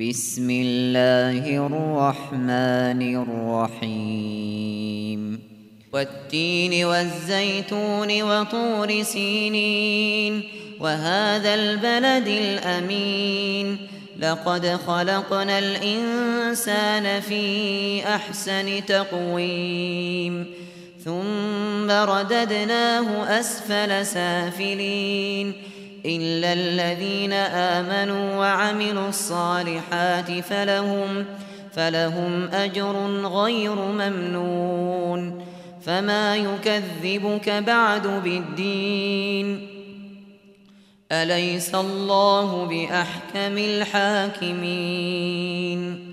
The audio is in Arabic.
بسم الله الرحمن الرحيم والتين والزيتون وطور سينين وهذا البلد الأمين لقد خلقنا الإنسان في أحسن تقويم ثم رددناه أسفل سافلين إلا الذين آمنوا وعملوا الصالحات فلهم أجر غير ممنون فما يكذبك بعد بالدين أليس الله بأحكم الحاكمين